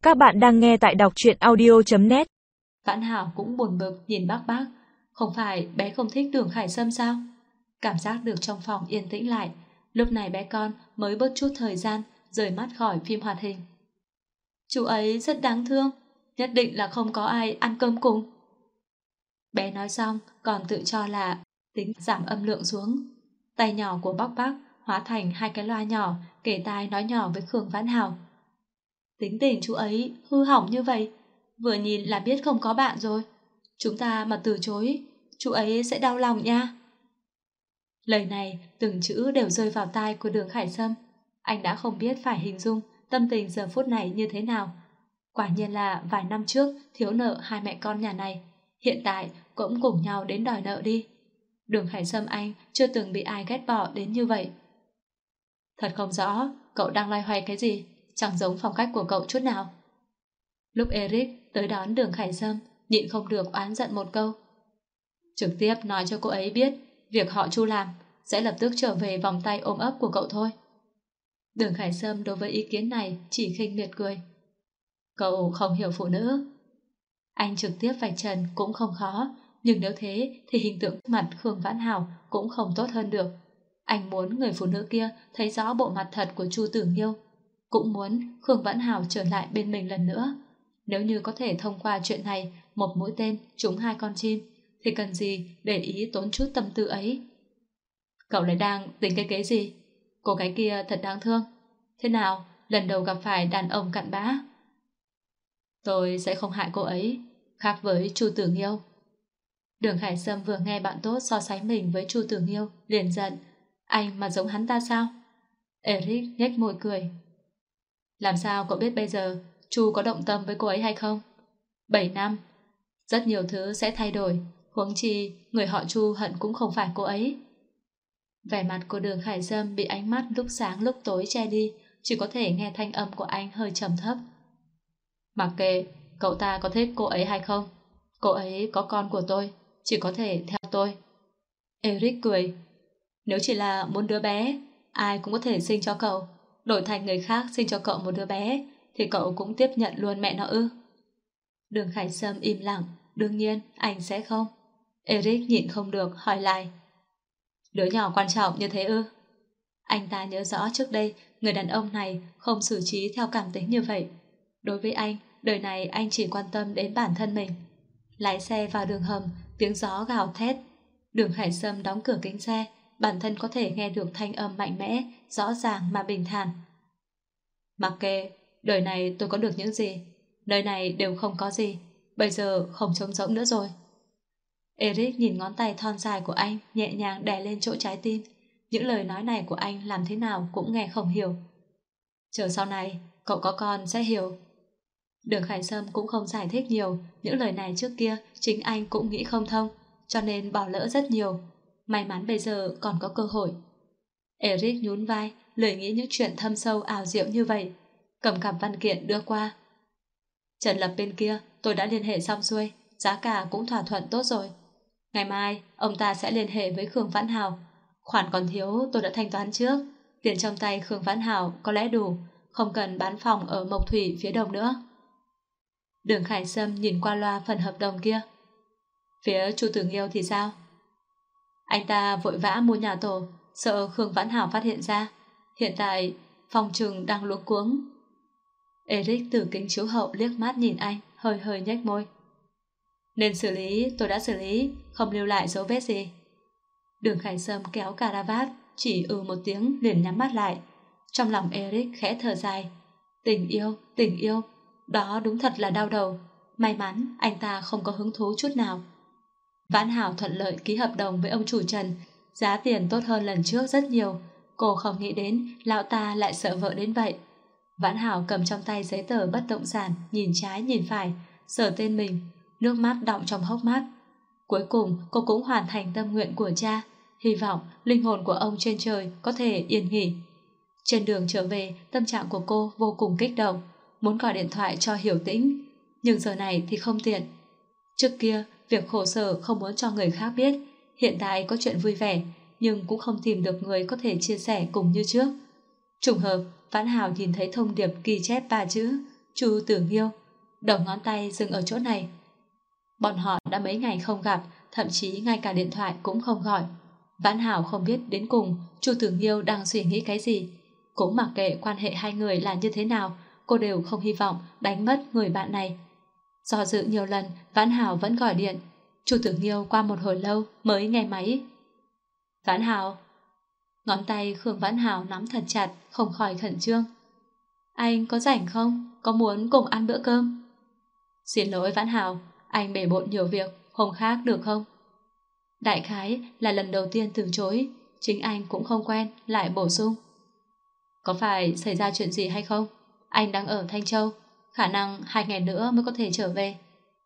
Các bạn đang nghe tại đọc truyện audio.net. Vãn Hảo cũng buồn bực nhìn bác. Không phải bé không thích Đường Khải Sâm sao? Cảm giác được trong phòng yên tĩnh lại. Lúc này bé con mới bớt chút thời gian rời mắt khỏi phim hoạt hình. Chú ấy rất đáng thương, nhất định là không có ai ăn cơm cùng. Bé nói xong còn tự cho là tính giảm âm lượng xuống. Tay nhỏ của bác hóa thành hai cái loa nhỏ kể tai nói nhỏ với Khương Vãn Hảo. Tính tình chú ấy hư hỏng như vậy, vừa nhìn là biết không có bạn rồi. Chúng ta mà từ chối, chú ấy sẽ đau lòng nha. Lời này từng chữ đều rơi vào tai của Đường Khải Sâm. Anh đã không biết phải hình dung tâm tình giờ phút này như thế nào. Quả nhiên là vài năm trước thiếu nợ hai mẹ con nhà này, hiện tại cũng cùng nhau đến đòi nợ đi. Đường Khải Sâm anh chưa từng bị ai ghét bỏ đến như vậy. Thật không rõ cậu đang loay hoay cái gì, chẳng giống phong cách của cậu chút nào. Lúc Eric tới đón Đường Khải Sâm, nhịn không được oán giận một câu. Trực tiếp nói cho cô ấy biết việc họ Chu làm sẽ lập tức trở về vòng tay ôm ấp của cậu thôi. Đường Khải Sâm đối với ý kiến này chỉ khinh miệt cười. Cậu không hiểu phụ nữ. Anh trực tiếp vạch trần cũng không khó, nhưng nếu thế thì hình tượng mặt Khương Vãn Hảo cũng không tốt hơn được. Anh muốn người phụ nữ kia thấy rõ bộ mặt thật của Chu Tử Nghiêu, cũng muốn Khương Vãn Hảo trở lại bên mình lần nữa. Nếu như có thể thông qua chuyện này một mũi tên trúng hai con chim, thì cần gì để ý tốn chút tâm tư ấy. Cậu lại đang tính cái kế gì? Cô gái kia thật đáng thương. Thế nào, lần đầu gặp phải đàn ông cặn bã? Tôi sẽ không hại cô ấy, khác với Chu Tử Nghiêu. Đường Khải Sâm vừa nghe bạn tốt so sánh mình với Chu Tử Nghiêu liền giận. Anh mà giống hắn ta sao? Eric nhếch môi cười. Làm sao cậu biết bây giờ Chu có động tâm với cô ấy hay không? 7 năm, rất nhiều thứ sẽ thay đổi, huống chi người họ Chu hận cũng không phải cô ấy. Vẻ mặt của Đường Khải Sâm bị ánh mắt lúc sáng lúc tối che đi, chỉ có thể nghe thanh âm của anh hơi trầm thấp. Mặc kệ cậu ta có thích cô ấy hay không, cô ấy có con của tôi, chỉ có thể theo tôi. Eric cười. Nếu chỉ là muốn đứa bé, ai cũng có thể sinh cho cậu. Đổi thành người khác sinh cho cậu một đứa bé, thì cậu cũng tiếp nhận luôn mẹ nó ư? Đường Khải Sâm im lặng. Đương nhiên anh sẽ không. Eric nhịn không được hỏi lại. Đứa nhỏ quan trọng như thế ư? Anh ta nhớ rõ trước đây người đàn ông này không xử trí theo cảm tính như vậy. Đối với anh, đời này anh chỉ quan tâm đến bản thân mình. Lái xe vào đường hầm, tiếng gió gào thét. Đường Khải Sâm đóng cửa kính xe, bản thân có thể nghe được thanh âm mạnh mẽ, rõ ràng mà bình thản. Mặc kệ, đời này tôi có được những gì, nơi này đều không có gì, bây giờ không trống rỗng nữa rồi. Eric nhìn ngón tay thon dài của anh nhẹ nhàng đè lên chỗ trái tim. Những lời nói này của anh làm thế nào cũng nghe không hiểu. Chờ sau này, cậu có con sẽ hiểu. Đường Khải Sâm cũng không giải thích nhiều, những lời này trước kia chính anh cũng nghĩ không thông, cho nên bỏ lỡ rất nhiều. May mắn bây giờ còn có cơ hội. Eric nhún vai, lười nghĩ những chuyện thâm sâu ảo diệu như vậy. Cầm cặp văn kiện đưa qua. Trần Lập bên kia tôi đã liên hệ xong xuôi, giá cả cũng thỏa thuận tốt rồi. Ngày mai ông ta sẽ liên hệ với Khương Vãn Hảo. Khoản còn thiếu tôi đã thanh toán trước. Tiền trong tay Khương Vãn Hảo có lẽ đủ, không cần bán phòng ở Mộc Thủy phía đông nữa. Đường Khải Sâm nhìn qua loa phần hợp đồng kia. Phía Chu Tử Nghiêu thì sao? Anh ta vội vã mua nhà tổ, sợ Khương Vãn Hảo phát hiện ra. Hiện tại phòng trừng đang luống cuống. Eric từ kính chiếu hậu liếc mắt nhìn anh, hơi hơi nhếch môi. Nên xử lý tôi đã xử lý, không lưu lại dấu vết gì. Đường Khải Sâm kéo cà vạt, chỉ một tiếng liền nhắm mắt lại. Trong lòng Eric khẽ thở dài. Tình yêu, đó đúng thật là đau đầu. May mắn anh ta không có hứng thú chút nào. Vãn Hảo thuận lợi ký hợp đồng với ông chủ Trần, giá tiền tốt hơn lần trước rất nhiều. Cô không nghĩ đến lão ta lại sợ vợ đến vậy. Vãn Hảo cầm trong tay giấy tờ bất động sản, nhìn trái nhìn phải, sờ tên mình, nước mắt đọng trong hốc mắt. Cuối cùng cô cũng hoàn thành tâm nguyện của cha, hy vọng linh hồn của ông trên trời có thể yên nghỉ. Trên đường trở về, tâm trạng của cô vô cùng kích động, muốn gọi điện thoại cho Hiểu Tĩnh, nhưng giờ này thì không tiện. Trước kia, việc khổ sở không muốn cho người khác biết, hiện tại có chuyện vui vẻ, nhưng cũng không tìm được người có thể chia sẻ cùng như trước. Trùng hợp, Vãn Hảo nhìn thấy thông điệp ghi chép 3 chữ, Chu Tử Nghiêu. Đầu ngón tay dừng ở chỗ này. Bọn họ đã mấy ngày không gặp, thậm chí ngay cả điện thoại cũng không gọi. Vãn Hảo không biết đến cùng Chu Tử Nghiêu đang suy nghĩ cái gì. Cũng mặc kệ quan hệ hai người là như thế nào, cô đều không hy vọng đánh mất người bạn này. Do dự nhiều lần, Vãn Hảo vẫn gọi điện. Chu Tử Nghiêu qua một hồi lâu mới nghe máy. Vãn Hảo. Ngón tay Khương Vãn Hảo nắm thật chặt, không khỏi khẩn trương. Anh có rảnh không? Có muốn cùng ăn bữa cơm? Xin lỗi Vãn Hảo, anh bể bộn nhiều việc, hôm khác được không? Đại khái là lần đầu tiên từ chối, chính anh cũng không quen, lại bổ sung. Có phải xảy ra chuyện gì hay không? Anh đang ở Thanh Châu, khả năng 2 ngày nữa mới có thể trở về.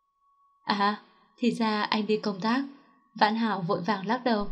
À, thì ra anh đi công tác. Vãn Hảo vội vàng lắc đầu.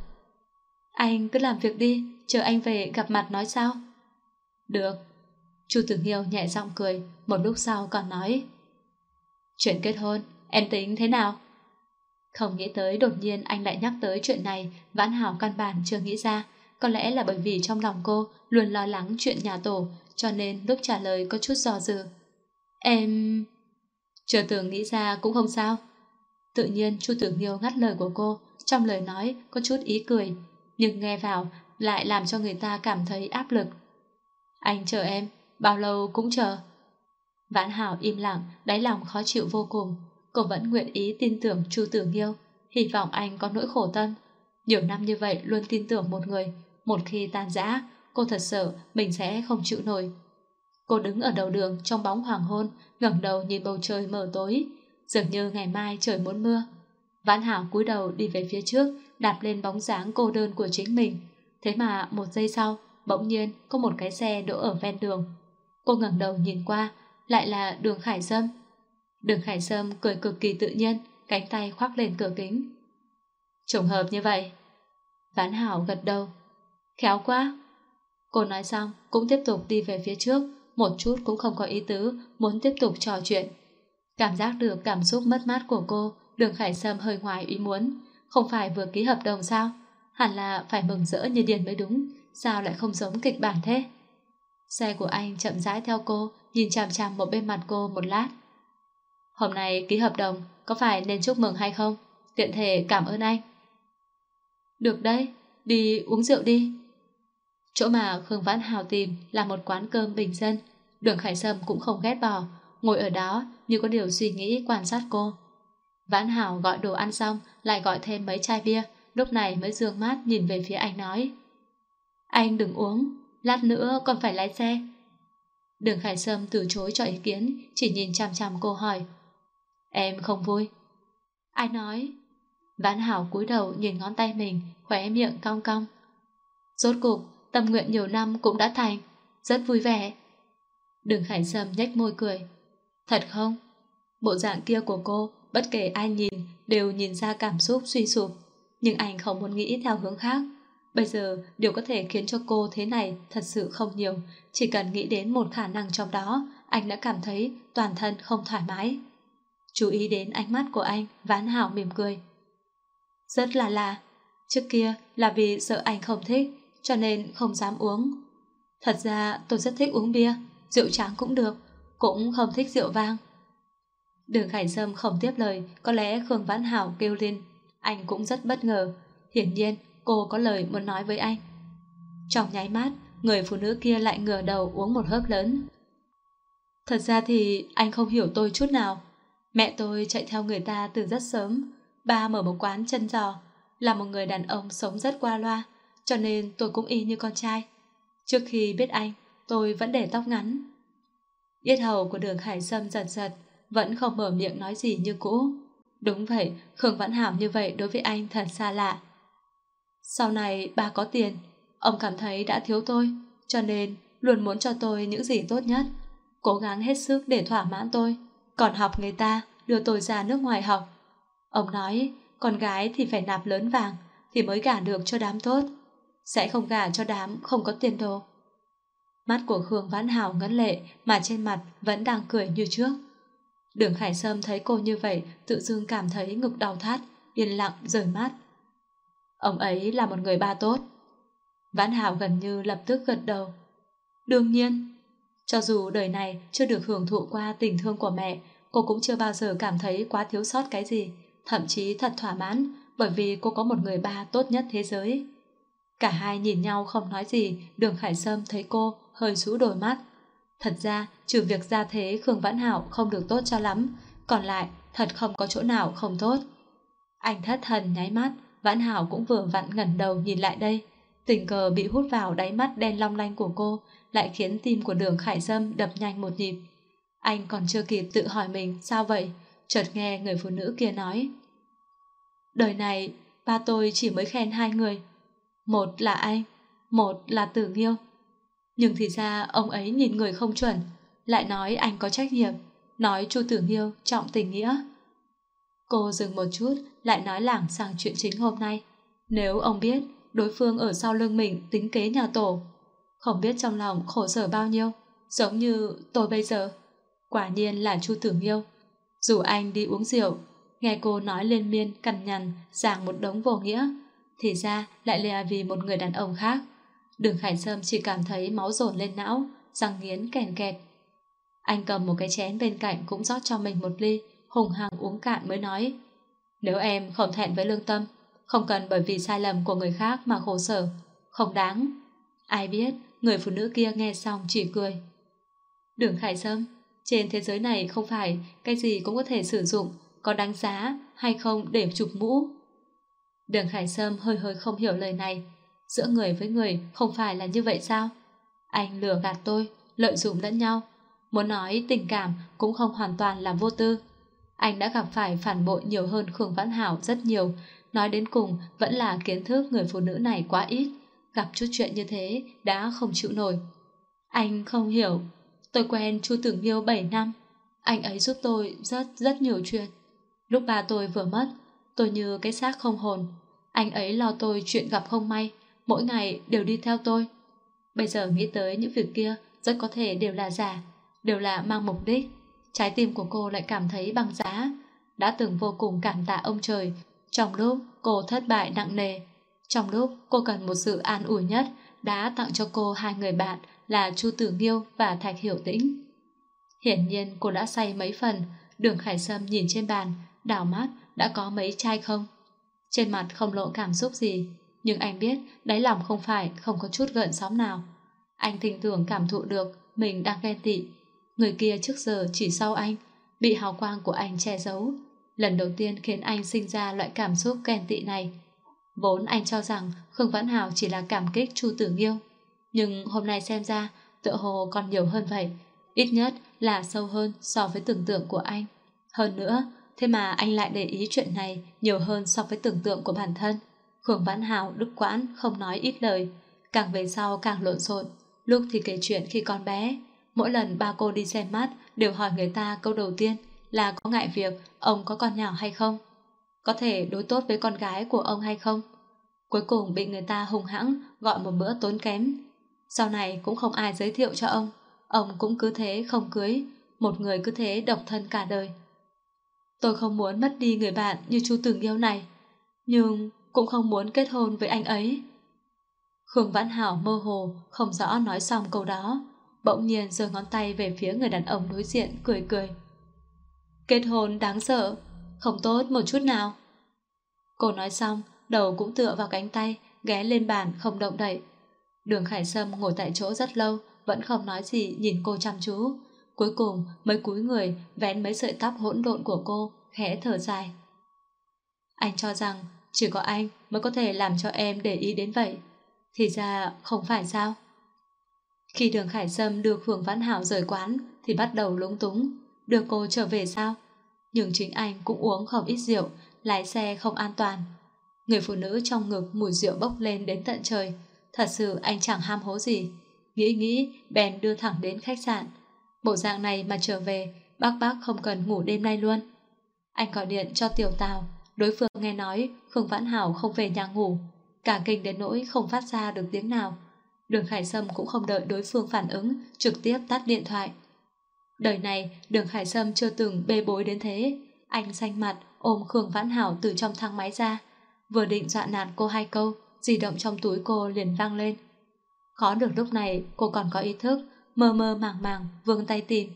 Anh cứ làm việc đi, chờ anh về gặp mặt nói sao? Được. Chu Tử Nghiêu nhẹ giọng cười, một lúc sau còn nói. Chuyện kết hôn, em tính thế nào? Không nghĩ tới đột nhiên anh lại nhắc tới chuyện này, Vãn Hảo căn bản chưa nghĩ ra. Có lẽ là bởi vì trong lòng cô luôn lo lắng chuyện nhà tổ, cho nên lúc trả lời có chút do dự. Em... Chưa từng nghĩ ra cũng không sao. Tự nhiên Chu Tử Nghiêu ngắt lời của cô, trong lời nói có chút ý cười, nhưng nghe vào lại làm cho người ta cảm thấy áp lực. Anh chờ em, bao lâu cũng chờ. Vãn Hảo im lặng, đáy lòng khó chịu vô cùng. Cô vẫn nguyện ý tin tưởng Chu Tử Nghiêu, hy vọng anh có nỗi khổ tâm. Nhiều năm như vậy luôn tin tưởng một người, một khi tan rã, cô thật sợ mình sẽ không chịu nổi. Cô đứng ở đầu đường trong bóng hoàng hôn, ngẩng đầu nhìn bầu trời mờ tối, dường như ngày mai trời muốn mưa. Vãn Hảo cúi đầu đi về phía trước, đạp lên bóng dáng cô đơn của chính mình. Thế mà một giây sau, bỗng nhiên có một cái xe đỗ ở ven đường. Cô ngẩng đầu nhìn qua, lại là Đường Khải Sâm. Đường Khải Sâm cười cực kỳ tự nhiên, cánh tay khoác lên cửa kính. Trùng hợp như vậy. Vãn Hảo gật đầu. Khéo quá. Cô nói xong cũng tiếp tục đi về phía trước, một chút cũng không có ý tứ muốn tiếp tục trò chuyện. Cảm giác được cảm xúc mất mát của cô, Đường Khải Sâm hơi ngoài ý muốn. Không phải vừa ký hợp đồng sao? Hẳn là phải mừng rỡ như điên mới đúng, sao lại không giống kịch bản thế? Xe của anh chậm rãi theo cô, nhìn chằm chằm một bên mặt cô một lát. Hôm nay ký hợp đồng, có phải nên chúc mừng hay không? Tiện thể cảm ơn anh. Được đấy, đi uống rượu đi. Chỗ mà Khương Vãn Hảo tìm là một quán cơm bình dân. Đường Khải Sâm cũng không ghét bỏ, ngồi ở đó như có điều suy nghĩ quan sát cô. Vãn Hảo gọi đồ ăn xong, lại gọi thêm mấy chai bia, lúc này mới dương mắt nhìn về phía anh nói. Anh đừng uống, lát nữa còn phải lái xe. Đường Khải Sâm từ chối cho ý kiến, chỉ nhìn chằm chằm cô hỏi. Em không vui. Ai nói? Vãn Hảo cúi đầu nhìn ngón tay mình, khóe miệng cong cong. Rốt cục, tâm nguyện nhiều năm cũng đã thành, rất vui vẻ. Đường Khải Sâm nhếch môi cười. Thật không? Bộ dạng kia của cô, bất kể ai nhìn đều nhìn ra cảm xúc suy sụp. Nhưng anh không muốn nghĩ theo hướng khác. Bây giờ điều có thể khiến cho cô thế này thật sự không nhiều. Chỉ cần nghĩ đến một khả năng trong đó, anh đã cảm thấy toàn thân không thoải mái. Chú ý đến ánh mắt của anh, Vãn Hảo mỉm cười. Rất là lạ. Trước kia là vì sợ anh không thích, cho nên không dám uống. Thật ra tôi rất thích uống bia, rượu trắng cũng được, cũng không thích rượu vang. Đường Khải Sâm không tiếp lời, có lẽ Khương Vãn Hảo kêu lên. Anh cũng rất bất ngờ. Hiển nhiên cô có lời muốn nói với anh. Trong nháy mắt, người phụ nữ kia lại ngửa đầu uống một hớp lớn. Thật ra thì anh không hiểu tôi chút nào. Mẹ tôi chạy theo người ta từ rất sớm. Ba mở một quán chân giò, là một người đàn ông sống rất qua loa, cho nên tôi cũng y như con trai. Trước khi biết anh, tôi vẫn để tóc ngắn. Yết hầu của Đường Khải Sâm giật giật, vẫn không mở miệng nói gì như cũ. Đúng vậy, Khương Vãn Hảo như vậy đối với anh thật xa lạ. Sau này ba có tiền, ông cảm thấy đã thiếu tôi, cho nên luôn muốn cho tôi những gì tốt nhất, cố gắng hết sức để thỏa mãn tôi, còn học người ta đưa tôi ra nước ngoài học. Ông nói con gái thì phải nạp lớn vàng thì mới gả được cho đám tốt, sẽ không gả cho đám không có tiền đồ. Mắt của Khương Vãn Hảo ngấn lệ mà trên mặt vẫn đang cười như trước. Đường Khải Sâm thấy cô như vậy tự dưng cảm thấy ngực đau thắt, yên lặng rời mắt. Ông ấy là một người ba tốt. Vãn Hảo gần như lập tức gật đầu. Đương nhiên. Cho dù đời này chưa được hưởng thụ qua tình thương của mẹ, cô cũng chưa bao giờ cảm thấy quá thiếu sót cái gì, thậm chí thật thỏa mãn bởi vì cô có một người ba tốt nhất thế giới. Cả hai nhìn nhau không nói gì, Đường Khải Sâm thấy cô hơi rũ đôi mắt. Thật ra, trừ việc gia thế Khương Vãn Hạo không được tốt cho lắm, còn lại thật không có chỗ nào không tốt. Anh thất thần nháy mắt, Vãn Hảo cũng vừa vặn ngẩng đầu nhìn lại đây. Tình cờ bị hút vào đáy mắt đen long lanh của cô, lại khiến tim của Đường Khải Sâm đập nhanh một nhịp. Anh còn chưa kịp tự hỏi mình sao vậy, chợt nghe người phụ nữ kia nói: đời này, ba tôi chỉ mới khen hai người. Một là anh, một là Tử Nghiêu. Nhưng thì ra ông ấy nhìn người không chuẩn, lại nói anh có trách nhiệm, nói Chu Tử Nghiêu trọng tình nghĩa. Cô dừng một chút, lại nói lảng sang chuyện chính hôm nay. Nếu ông biết đối phương ở sau lưng mình tính kế nhà tổ, không biết trong lòng khổ sở bao nhiêu, giống như tôi bây giờ. Quả nhiên là Chu Tử Nghiêu. Dù anh đi uống rượu, nghe cô nói liên miên cằn nhằn giảng một đống vô nghĩa, thì ra lại là vì một người đàn ông khác. Đường Khải Sâm chỉ cảm thấy máu dồn lên não, răng nghiến kèn kẹt. Anh cầm một cái chén bên cạnh cũng rót cho mình một ly, hùng hằng uống cạn mới nói: nếu em không thẹn với lương tâm, không cần bởi vì sai lầm của người khác mà khổ sở, không đáng. Ai biết người phụ nữ kia nghe xong chỉ cười. Đường Khải Sâm, trên thế giới này không phải cái gì cũng có thể sử dụng, có đáng giá hay không để chụp mũ. Đường Khải Sâm hơi hơi không hiểu lời này. Giữa người với người không phải là như vậy sao? Anh lừa gạt tôi, lợi dụng lẫn nhau. Muốn nói tình cảm cũng không hoàn toàn là vô tư. Anh đã gặp phải phản bội nhiều hơn Khương Vãn Hảo rất nhiều. Nói đến cùng vẫn là kiến thức người phụ nữ này quá ít. Gặp chút chuyện như thế đã không chịu nổi. Anh không hiểu. Tôi quen Chu Tử Nghiêu 7 năm. Anh ấy giúp tôi rất nhiều chuyện. Lúc ba tôi vừa mất, tôi như cái xác không hồn. Anh ấy lo tôi chuyện gặp không may, mỗi ngày đều đi theo tôi. Bây giờ nghĩ tới những việc kia rất có thể đều là giả, đều là mang mục đích. Trái tim của cô lại cảm thấy băng giá. Đã từng vô cùng cảm tạ ông trời trong lúc cô thất bại nặng nề. Trong lúc cô cần một sự an ủi nhất, đã tặng cho cô hai người bạn là Chu Tử Nghiêu và Thạch Hiểu Tĩnh. Hiển nhiên cô đã say mấy phần. Đường Khải Sâm nhìn trên bàn, đảo mắt đã có mấy chai không. Trên mặt không lộ cảm xúc gì, nhưng anh biết đáy lòng không phải không có chút gợn sóng nào. Anh thỉnh thoảng cảm thụ được mình đang ghen tị. Người kia trước giờ chỉ sau anh, bị hào quang của anh che giấu. Lần đầu tiên khiến anh sinh ra loại cảm xúc ghen tị này. Vốn anh cho rằng Khương Vãn Hào chỉ là cảm kích Chu Tử Nghiêu, nhưng hôm nay xem ra tựa hồ còn nhiều hơn vậy. Ít nhất là sâu hơn so với tưởng tượng của anh. Hơn nữa, thế mà anh lại để ý chuyện này nhiều hơn so với tưởng tượng của bản thân. Khương Vãn Hào đứt quãng không nói ít lời, càng về sau càng lộn xộn. Lúc thì kể chuyện khi còn bé, mỗi lần ba cô đi xem mắt đều hỏi người ta câu đầu tiên là có ngại việc ông có con nhỏ hay không, có thể đối tốt với con gái của ông hay không. Cuối cùng bị người ta hung hãng gọi một bữa tốn kém. Sau này cũng không ai giới thiệu cho ông cũng cứ thế không cưới, một người cứ thế độc thân cả đời. Tôi không muốn mất đi người bạn như Chu Tử Nghiêu này, nhưng cũng không muốn kết hôn với anh ấy. Khương Vãn Hảo mơ hồ không rõ nói xong câu đó, bỗng nhiên giơ ngón tay về phía người đàn ông đối diện, cười cười. Kết hôn đáng sợ, không tốt một chút nào. Cô nói xong, đầu cũng tựa vào cánh tay, ghé lên bàn không động đậy. Đường Khải Sâm ngồi tại chỗ rất lâu, vẫn không nói gì, nhìn cô chăm chú. Cuối cùng mới cúi người vén mấy sợi tóc hỗn độn của cô, khẽ thở dài. Anh cho rằng chỉ có anh mới có thể làm cho em để ý đến vậy, thì ra không phải sao? Khi Đường Khải Sâm đưa Khương Vãn Hảo rời quán thì bắt đầu lúng túng. Đưa cô trở về sao? Nhưng chính anh cũng uống không ít rượu, lái xe không an toàn. Người phụ nữ trong ngực mùi rượu bốc lên đến tận trời. Thật sự anh chẳng ham hố gì. Nghĩ bèn đưa thẳng đến khách sạn. Bộ dạng này mà trở về, bác không cần ngủ đêm nay luôn. Anh gọi điện cho Tiểu Tào. Đối phương nghe nói Khương Vãn Hảo không về nhà ngủ, cả kinh đến nỗi không phát ra được tiếng nào. Đường Khải Sâm cũng không đợi đối phương phản ứng, trực tiếp tắt điện thoại. Đời này Đường Khải Sâm chưa từng bê bối đến thế. Anh xanh mặt ôm Khương Vãn Hảo từ trong thang máy ra, vừa định dọa nạt cô hai câu, di động trong túi cô liền vang lên. Khó được lúc này cô còn có ý thức, mơ mơ màng màng vươn tay tìm.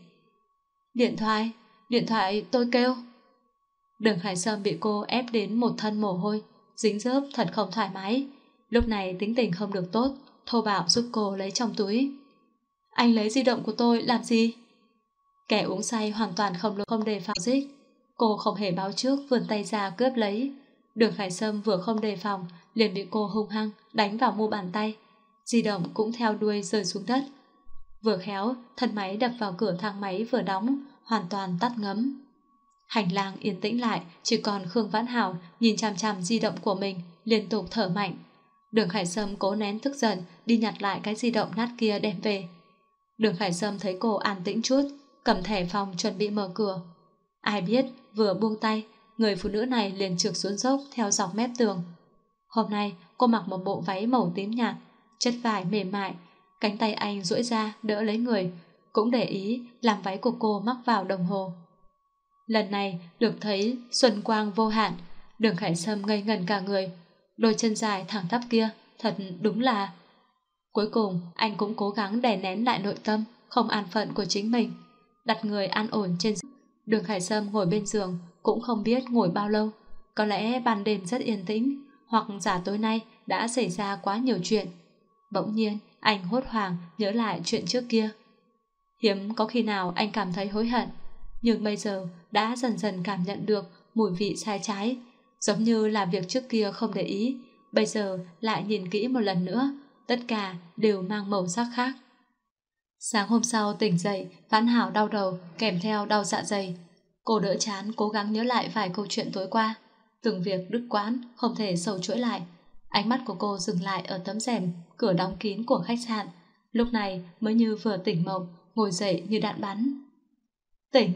Điện thoại tôi kêu. Đường Khải Sâm bị cô ép đến một thân mồ hôi, dính dớp thật không thoải mái. Lúc này tính tình không được tốt, thô bạo giúp cô lấy trong túi. Anh lấy di động của tôi làm gì? Kẻ uống say hoàn toàn không đề phòng dích. Cô không hề báo trước vươn tay ra cướp lấy. Đường Khải Sâm vừa không đề phòng liền bị cô hung hăng đánh vào mu bàn tay. Di động cũng theo đuôi rơi xuống đất. Vừa khéo thân máy đập vào cửa thang máy vừa đóng, hoàn toàn tắt ngấm. Hành lang yên tĩnh lại, chỉ còn Khương Vãn Hảo nhìn chằm chằm di động của mình, liên tục thở mạnh. Đường Khải Sâm cố nén tức giận đi nhặt lại cái di động nát kia đem về. Đường Khải Sâm thấy cô an tĩnh chút, cầm thẻ phòng chuẩn bị mở cửa. Ai biết vừa buông tay, người phụ nữ này liền trượt xuống dốc theo dọc mép tường. Hôm nay cô mặc một bộ váy màu tím nhạt, chất vải mềm mại, cánh tay anh duỗi ra đỡ lấy người, cũng để ý làm váy của cô mắc vào đồng hồ. Lần này được thấy xuân quang vô hạn, Đường Khải Sâm ngây ngẩn cả người. Đôi chân dài thẳng tắp kia thật đúng là... Cuối cùng anh cũng cố gắng đè nén lại nội tâm không an phận của chính mình, đặt người an ổn trên giường. Đường Khải Sâm ngồi bên giường cũng không biết ngồi bao lâu. Có lẽ ban đêm rất yên tĩnh, hoặc giả tối nay đã xảy ra quá nhiều chuyện. Bỗng nhiên anh hốt hoảng nhớ lại chuyện trước kia. Hiếm có khi nào anh cảm thấy hối hận, nhưng bây giờ đã dần dần cảm nhận được mùi vị sai trái, giống như là việc trước kia không để ý, bây giờ lại nhìn kỹ một lần nữa, tất cả đều mang màu sắc khác. Sáng hôm sau tỉnh dậy, Vãn Hảo đau đầu kèm theo đau dạ dày. Cô đỡ chán cố gắng nhớ lại vài câu chuyện tối qua, từng việc đứt quãng không thể sâu chuỗi lại. Ánh mắt của cô dừng lại ở tấm rèm cửa đóng kín của khách sạn, lúc này mới như vừa tỉnh mộng, ngồi dậy như đạn bắn. Tỉnh!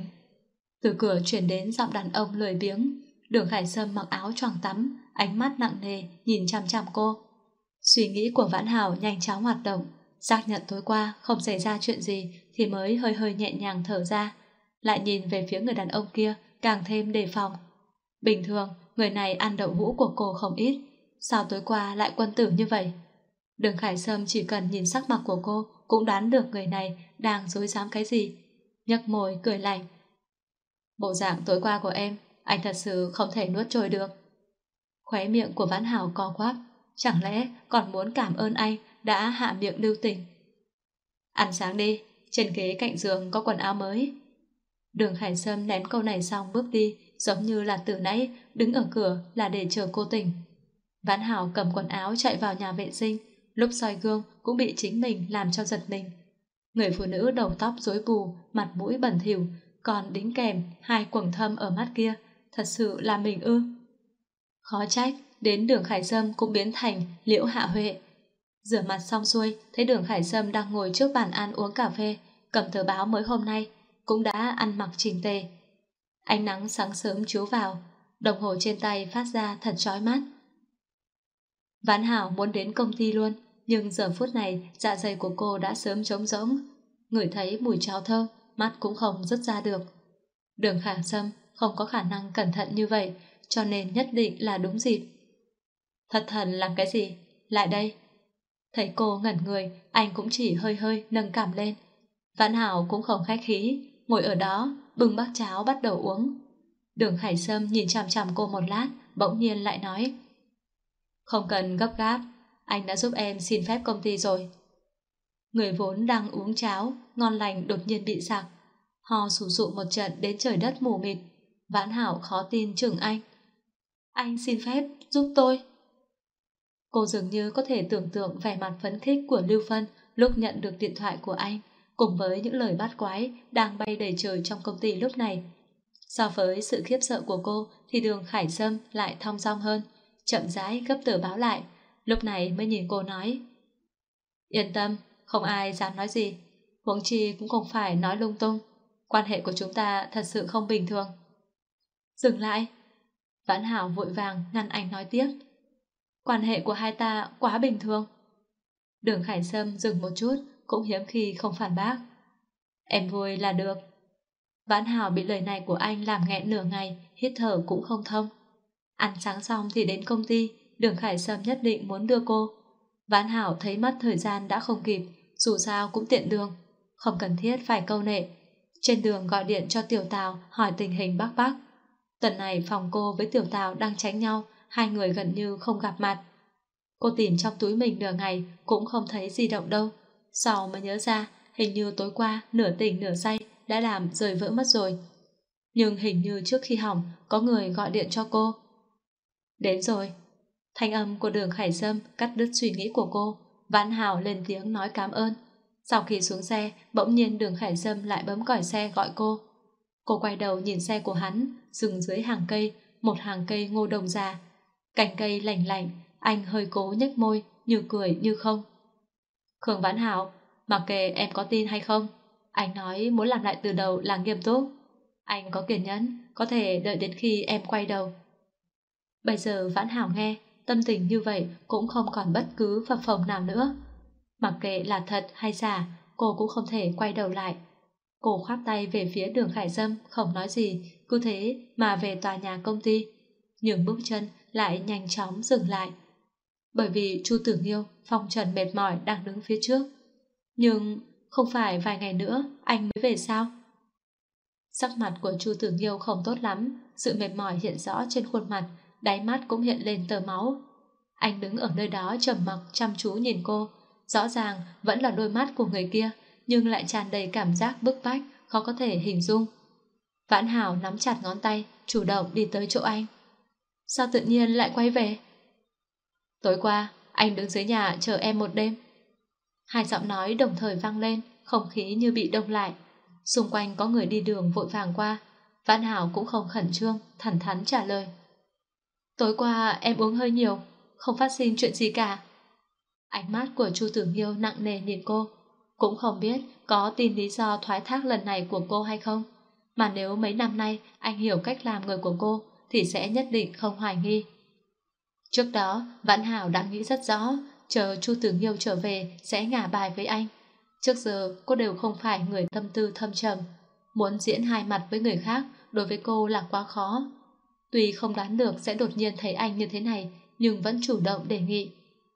Từ cửa chuyển đến giọng đàn ông lười biếng. Đường Khải Sâm mặc áo choàng tắm, ánh mắt nặng nề nhìn chằm chằm cô. Suy nghĩ của Vãn Hảo nhanh chóng hoạt động, xác nhận tối qua không xảy ra chuyện gì thì mới hơi hơi nhẹ nhàng thở ra, lại nhìn về phía người đàn ông kia càng thêm đề phòng. Bình thường người này ăn đậu hũ của cô không ít, sao tối qua lại quân tử như vậy? Đường Khải Sâm chỉ cần nhìn sắc mặt của cô cũng đoán được người này đang dối dám cái gì, nhếch môi cười lạnh. Bộ dạng tối qua của em, anh thật sự không thể nuốt trôi được. Khóe miệng của Vãn Hảo co quắp, chẳng lẽ còn muốn cảm ơn anh đã hạ miệng lưu tình. Ăn sáng đi, trên ghế cạnh giường có quần áo mới. Đường Khải Sâm ném câu này xong bước đi, giống như là từ nãy đứng ở cửa là để chờ cô tỉnh. Vãn Hảo cầm quần áo chạy vào nhà vệ sinh, lúc soi gương cũng bị chính mình làm cho giật mình. Người phụ nữ đầu tóc rối bù, mặt mũi bẩn thỉu, còn đính kèm hai quầng thâm ở mắt kia, thật sự là mình ư? Khó trách đến Đường Khải Sâm cũng biến thành Liễu Hạ Huệ. Rửa mặt xong xuôi, thấy Đường Khải Sâm đang ngồi trước bàn ăn uống cà phê, cầm tờ báo mới hôm nay, cũng đã ăn mặc chỉnh tề. Ánh nắng sáng sớm chiếu vào, đồng hồ trên tay phát ra thật chói mắt. Vãn Hảo muốn đến công ty luôn, nhưng giờ phút này dạ dày của cô đã sớm trống rỗng, ngửi thấy mùi cháo thơm, mắt cũng không dứt ra được. Đường Khải Sâm không có khả năng cẩn thận như vậy, cho nên nhất định là đúng dịp. Thật thần làm cái gì? Lại đây. Thấy cô ngẩn người, anh cũng chỉ hơi hơi nâng cảm lên. Vãn Hảo cũng không khách khí, ngồi ở đó, bưng bát cháo bắt đầu uống. Đường Khải Sâm nhìn chằm chằm cô một lát, bỗng nhiên lại nói: Không cần gấp gáp, anh đã giúp em xin phép công ty rồi. Người vốn đang uống cháo, ngon lành đột nhiên bị sặc. Ho sù sụ một trận đến trời đất mù mịt. Vãn Hảo khó tin chừng anh. Anh xin phép giúp tôi. Cô dường như có thể tưởng tượng vẻ mặt phấn khích của Lưu Phân lúc nhận được điện thoại của anh, cùng với những lời bát quái đang bay đầy trời trong công ty lúc này. So với sự khiếp sợ của cô thì Đường Khải Sâm lại thong dong hơn, chậm rãi gấp tờ báo lại, lúc này mới nhìn cô nói: Yên tâm, không ai dám nói gì, huống chi cũng không phải nói lung tung, quan hệ của chúng ta thật sự không bình thường. Dừng lại. Vãn Hảo vội vàng ngăn anh nói tiếp: Quan hệ của hai ta quá bình thường. Đường Khải Sâm dừng một chút, cũng hiếm khi không phản bác. Em vui là được. Vãn Hảo bị lời này của anh làm nghẹn nửa ngày, hít thở cũng không thông. Ăn sáng xong thì đến công ty, Đường Khải Sâm nhất định muốn đưa cô. Vãn Hảo thấy mất thời gian đã không kịp, dù sao cũng tiện đường. không cần thiết phải câu nệ. Trên đường gọi điện cho Tiểu Tào hỏi tình hình bác bác. Tuần này phòng cô với Tiểu Tào đang tránh nhau, hai người gần như không gặp mặt. Cô tìm trong túi mình nửa ngày cũng không thấy di động đâu. Sau mới nhớ ra hình như tối qua nửa tỉnh nửa say đã làm rời vỡ mất rồi. Nhưng hình như trước khi hỏng có người gọi điện cho cô. Đến rồi. Thanh âm của Đường Khải Sâm cắt đứt suy nghĩ của cô. Vãn Hảo lên tiếng nói cảm ơn. Sau khi xuống xe, bỗng nhiên Đường Khải Sâm lại bấm còi xe gọi cô. Cô quay đầu nhìn xe của hắn, dừng dưới hàng cây, một hàng cây ngô đồng già. Cành cây lạnh lạnh, anh hơi cố nhếch môi, như cười như không. Khương Vãn Hảo, mặc kệ em có tin hay không, anh nói muốn làm lại từ đầu là nghiêm túc. Anh có kiên nhẫn, có thể đợi đến khi em quay đầu. Bây giờ Vãn Hảo nghe, tâm tình như vậy cũng không còn bất cứ phập phồng nào nữa. Mặc kệ là thật hay giả, cô cũng không thể quay đầu lại. Cô khoát tay về phía Đường Khải Sâm, không nói gì, cứ thế mà về tòa nhà công ty. Nhưng bước chân lại nhanh chóng dừng lại. Bởi vì Chu Tử Nghiêu, phong trần mệt mỏi đang đứng phía trước. Nhưng không phải vài ngày nữa anh mới về sao? Sắc mặt của Chu Tử Nghiêu không tốt lắm, sự mệt mỏi hiện rõ trên khuôn mặt, đáy mắt cũng hiện lên tơ máu. Anh đứng ở nơi đó trầm mặc chăm chú nhìn cô, rõ ràng vẫn là đôi mắt của người kia, nhưng lại tràn đầy cảm giác bức bách, khó có thể hình dung. Vãn Hảo nắm chặt ngón tay, chủ động đi tới chỗ anh. Sao tự nhiên lại quay về? Tối qua, anh đứng dưới nhà chờ em một đêm. Hai giọng nói đồng thời vang lên, không khí như bị đông lại. Xung quanh có người đi đường vội vàng qua. Vãn Hảo cũng không khẩn trương, thẳng thắn trả lời. Tối qua em uống hơi nhiều, không phát sinh chuyện gì cả. Ánh mắt của Chu Tử Nghiêu nặng nề nhìn cô. Cũng không biết có tin lý do thoái thác lần này của cô hay không. Mà nếu mấy năm nay anh hiểu cách làm người của cô thì sẽ nhất định không hoài nghi. Trước đó, Vãn Hảo đã nghĩ rất rõ, chờ Chu Tử Nghiêu trở về sẽ ngả bài với anh. Trước giờ cô đều không phải người tâm tư thâm trầm. Muốn diễn hai mặt với người khác đối với cô là quá khó. Tuy không đoán được sẽ đột nhiên thấy anh như thế này, nhưng vẫn chủ động đề nghị.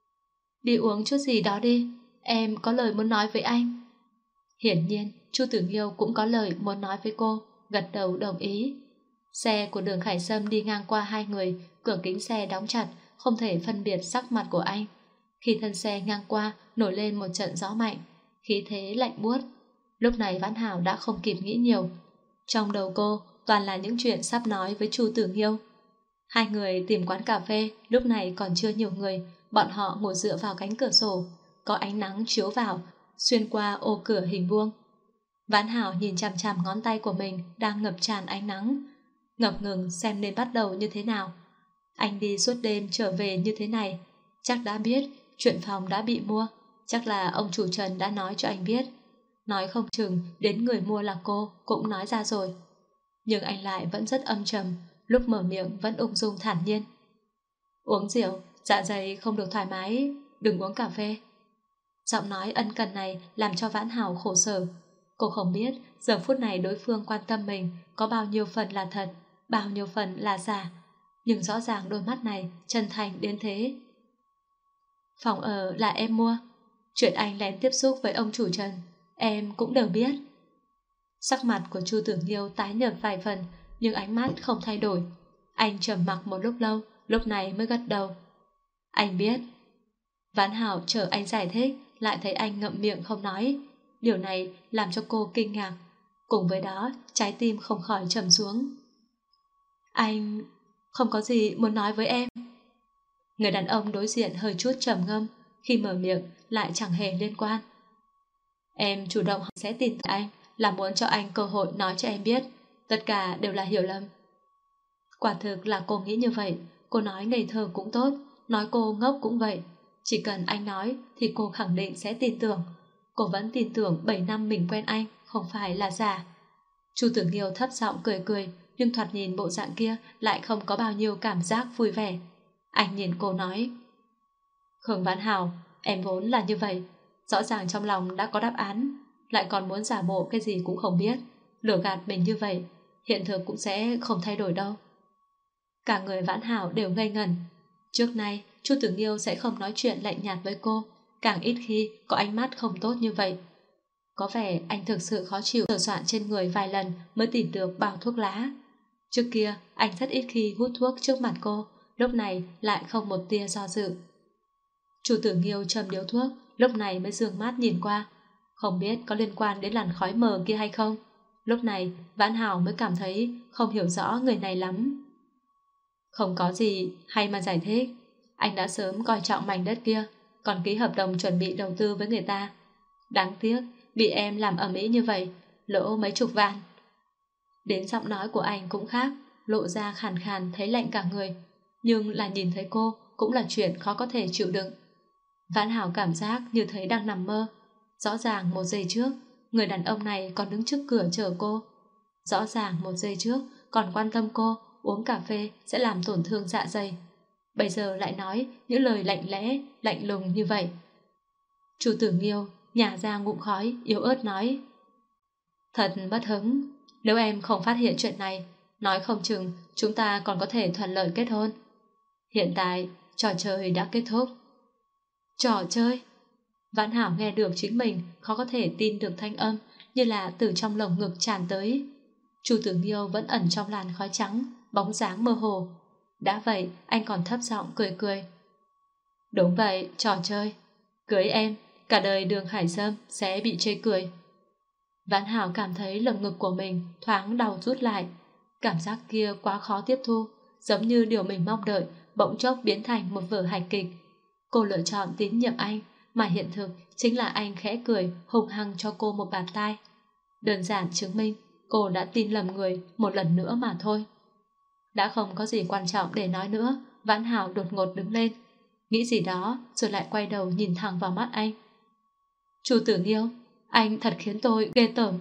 Đi uống chút gì đó đi, em có lời muốn nói với anh. Hiển nhiên, Chu Tử Nghiêu cũng có lời muốn nói với cô, gật đầu đồng ý. Xe của Đường Khải Sâm đi ngang qua hai người, cửa kính xe đóng chặt, không thể phân biệt sắc mặt của anh. Khi thân xe ngang qua, nổi lên một trận gió mạnh, khí thế lạnh buốt. Lúc này Vãn Hảo đã không kịp nghĩ nhiều. Trong đầu cô toàn là những chuyện sắp nói với Chu Tử Nghiêu. Hai người tìm quán cà phê, lúc này còn chưa nhiều người, bọn họ ngồi dựa vào cánh cửa sổ, có ánh nắng chiếu vào, xuyên qua ô cửa hình vuông. Vãn Hảo nhìn chằm chằm ngón tay của mình đang ngập tràn ánh nắng, ngập ngừng xem nên bắt đầu như thế nào. Anh đi suốt đêm trở về như thế này, chắc đã biết chuyện phòng đã bị mua, chắc là ông chủ Trần đã nói cho anh biết. Nói không chừng đến người mua là cô cũng nói ra rồi. Nhưng anh lại vẫn rất âm trầm, lúc mở miệng vẫn ung dung thản nhiên. Uống rượu, dạ dày không được thoải mái, đừng uống cà phê. Giọng nói ân cần này làm cho Vãn Hảo khổ sở. Cô không biết giờ phút này đối phương quan tâm mình có bao nhiêu phần là thật, bao nhiêu phần là giả. Nhưng rõ ràng đôi mắt này chân thành đến thế. Phòng ở là em mua. Chuyện anh lén tiếp xúc với ông chủ Trần em cũng đều biết. Sắc mặt của Chu Tử Nghiêu tái nhợt vài phần, nhưng ánh mắt không thay đổi. Anh trầm mặc một lúc lâu, lúc này mới gật đầu. Anh biết. Vãn Hảo chờ anh giải thích, lại thấy anh ngậm miệng không nói. Điều này làm cho cô kinh ngạc. Cùng với đó, trái tim không khỏi trầm xuống. Anh không có gì muốn nói với em. Người đàn ông đối diện hơi chút trầm ngâm, khi mở miệng lại chẳng hề liên quan. Em chủ động sẽ tin tưởng anh, là muốn cho anh cơ hội nói cho em biết. Tất cả đều là hiểu lầm. Quả thực là cô nghĩ như vậy. Cô nói ngây thơ cũng tốt, nói cô ngốc cũng vậy. Chỉ cần anh nói thì cô khẳng định sẽ tin tưởng. Cô vẫn tin tưởng 7 năm mình quen anh không phải là giả. Chu Tử Nghiêu thấp giọng cười cười, nhưng thoạt nhìn bộ dạng kia lại không có bao nhiêu cảm giác vui vẻ. Anh nhìn cô nói, Khương Vãn Hảo, em vốn là như vậy. Rõ ràng trong lòng đã có đáp án, lại còn muốn giả bộ cái gì cũng không biết, lừa gạt mình như vậy, hiện thực cũng sẽ không thay đổi đâu. Cả người Vãn Hảo đều ngây ngẩn. Trước nay Chu Tử Nghiêu sẽ không nói chuyện lạnh nhạt với cô, càng ít khi có ánh mắt không tốt như vậy. Có vẻ anh thực sự khó chịu, sờ soạn trên người vài lần mới tìm được bao thuốc lá. Trước kia anh rất ít khi hút thuốc trước mặt cô, lúc này lại không một tia do dự. Chu Tử Nghiêu châm điếu thuốc, lúc này mới dương mắt nhìn qua. Không biết có liên quan đến làn khói mờ kia hay không. Lúc này Vãn Hảo mới cảm thấy không hiểu rõ người này lắm. Không có gì hay mà giải thích. Anh đã sớm coi trọng mảnh đất kia, còn ký hợp đồng chuẩn bị đầu tư với người ta. Đáng tiếc bị em làm ầm ĩ như vậy, lỗ mấy chục vạn. Đến giọng nói của anh cũng khác, lộ ra khàn khàn thấy lạnh cả người. Nhưng là nhìn thấy cô cũng là chuyện khó có thể chịu đựng. Vãn Hảo cảm giác như thấy đang nằm mơ. Rõ ràng một giây trước người đàn ông này còn đứng trước cửa chờ cô. Rõ ràng một giây trước còn quan tâm cô uống cà phê sẽ làm tổn thương dạ dày. Bây giờ lại nói những lời lạnh lẽ, lạnh lùng như vậy. Chu Tử Nghiêu nhả ra ngụm khói, yếu ớt nói: Thật bất hứng, nếu em không phát hiện chuyện này, nói không chừng chúng ta còn có thể thuận lợi kết hôn. Hiện tại, trò chơi đã kết thúc. Trò chơi? Vãn Hảo nghe được chính mình khó có thể tin được thanh âm như là từ trong lồng ngực tràn tới. Chu Tử Nghiêu vẫn ẩn trong làn khói trắng, bóng dáng mơ hồ. Đã vậy, anh còn thấp giọng cười cười. Đúng vậy, trò chơi. Cưới em, cả đời Đường Hải Sâm sẽ bị chê cười. Vãn Hảo cảm thấy lồng ngực của mình thoáng đau rút lại. Cảm giác kia quá khó tiếp thu, giống như điều mình mong đợi bỗng chốc biến thành một vở hài kịch. Cô lựa chọn tín nhiệm anh, mà hiện thực chính là anh khẽ cười hung hăng cho cô một bạt tai. Đơn giản chứng minh cô đã tin lầm người một lần nữa mà thôi. Đã không có gì quan trọng để nói nữa, Vãn Hảo đột ngột đứng lên, nghĩ gì đó rồi lại quay đầu nhìn thẳng vào mắt anh. Chu Tử Nghiêu, anh thật khiến tôi ghê tởm.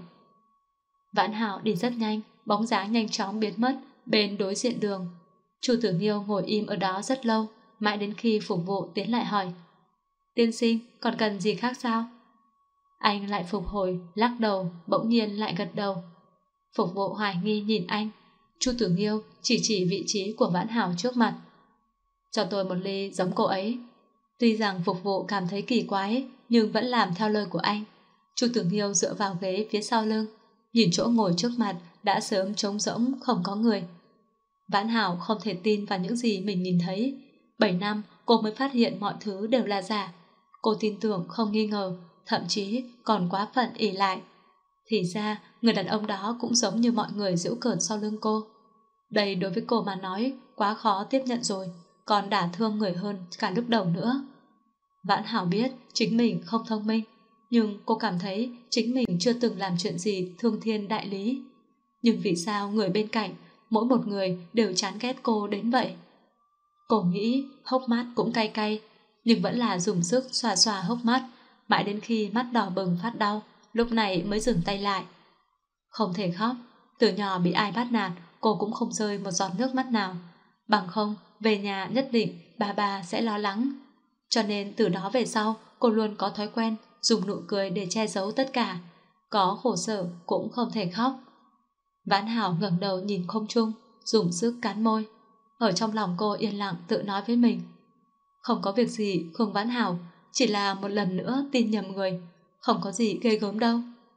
Vãn Hảo đi rất nhanh, bóng dáng nhanh chóng biến mất bên đối diện đường. Chu Tử Nghiêu ngồi im ở đó rất lâu, mãi đến khi phục vụ tiến lại hỏi: Tiên sinh, còn cần gì khác sao? Anh lại phục hồi, lắc đầu, bỗng nhiên lại gật đầu. Phục vụ hoài nghi nhìn anh. Chu Tử Nghiêu chỉ vị trí của Vãn Hảo trước mặt. Cho tôi một ly giống cô ấy. Tuy rằng phục vụ cảm thấy kỳ quái, nhưng vẫn làm theo lời của anh. Chu Tử Nghiêu dựa vào ghế phía sau lưng, nhìn chỗ ngồi trước mặt đã sớm trống rỗng không có người. Vãn Hảo không thể tin vào những gì mình nhìn thấy. 7 năm cô mới phát hiện mọi thứ đều là giả. Cô tin tưởng không nghi ngờ, thậm chí còn quá phận ỷ lại. Thì ra người đàn ông đó cũng giống như mọi người giễu cợt sau lưng cô. Đây đối với cô mà nói quá khó tiếp nhận rồi, còn đả thương người hơn cả lúc đầu nữa. Vãn Hảo biết chính mình không thông minh, nhưng cô cảm thấy chính mình chưa từng làm chuyện gì thương thiên đại lý. Nhưng vì sao người bên cạnh, mỗi một người đều chán ghét cô đến vậy? Cô nghĩ hốc mắt cũng cay cay, nhưng vẫn là dùng sức xoa xoa hốc mắt, mãi đến khi mắt đỏ bừng phát đau, lúc này mới dừng tay lại. Không thể khóc, từ nhỏ bị ai bắt nạt, cô cũng không rơi một giọt nước mắt nào. Bằng không, về nhà nhất định bà sẽ lo lắng. Cho nên từ đó về sau, cô luôn có thói quen dùng nụ cười để che giấu tất cả. Có khổ sở cũng không thể khóc. Vãn Hảo ngẩng đầu nhìn không trung, dùng sức cắn môi. Ở trong lòng cô yên lặng tự nói với mình: không có việc gì Khương Vãn Hảo, chỉ là một lần nữa tin nhầm người, không có gì ghê gớm đâu.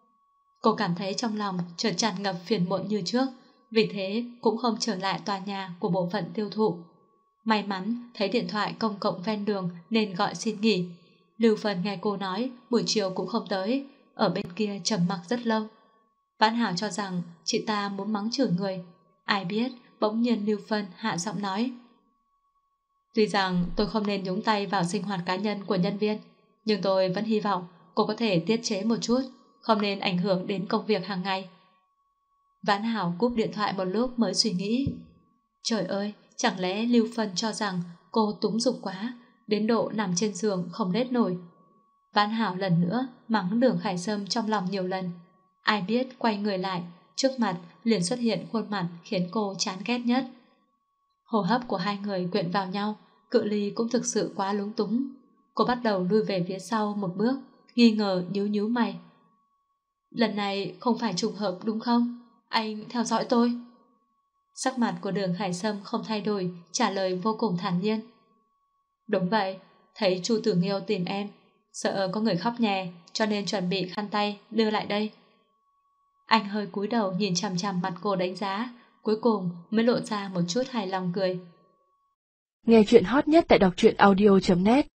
Cô cảm thấy trong lòng chợt tràn ngập phiền muộn như trước, vì thế cũng không trở lại tòa nhà của bộ phận tiêu thụ. May mắn thấy điện thoại công cộng ven đường nên gọi xin nghỉ. Lưu Phần nghe cô nói buổi chiều cũng không tới, ở bên kia trầm mặc rất lâu. Vãn Hảo cho rằng chị ta muốn mắng chửi người, ai biết bỗng nhiên Lưu Phân hạ giọng nói: tuy rằng tôi không nên nhúng tay vào sinh hoạt cá nhân của nhân viên, nhưng tôi vẫn hy vọng cô có thể tiết chế một chút, không nên ảnh hưởng đến công việc hàng ngày. Vãn Hảo cúp điện thoại một lúc mới suy nghĩ. Trời ơi, chẳng lẽ Lưu Phân cho rằng cô túng dục quá, đến độ nằm trên giường không lết nổi. Vãn Hảo lần nữa mắng Đường Khải Sâm trong lòng nhiều lần. Ai biết quay người lại, trước mặt liền xuất hiện khuôn mặt khiến cô chán ghét nhất. Hô hấp của hai người quyện vào nhau, cự ly cũng thực sự quá lúng túng. Cô bắt đầu lui về phía sau một bước, nghi ngờ nhíu nhíu mày. Lần này không phải trùng hợp đúng không? Anh theo dõi tôi. Sắc mặt của Đường Khải Sâm không thay đổi, trả lời vô cùng thản nhiên. Đúng vậy, thấy Chu Tử Nghiêu tìm em, sợ có người khóc nhè, cho nên chuẩn bị khăn tay đưa lại đây. Anh hơi cúi đầu nhìn chằm chằm mặt cô đánh giá, cuối cùng mới lộ ra một chút hài lòng cười. Nghe chuyện hot nhất tại đọc truyện audio.net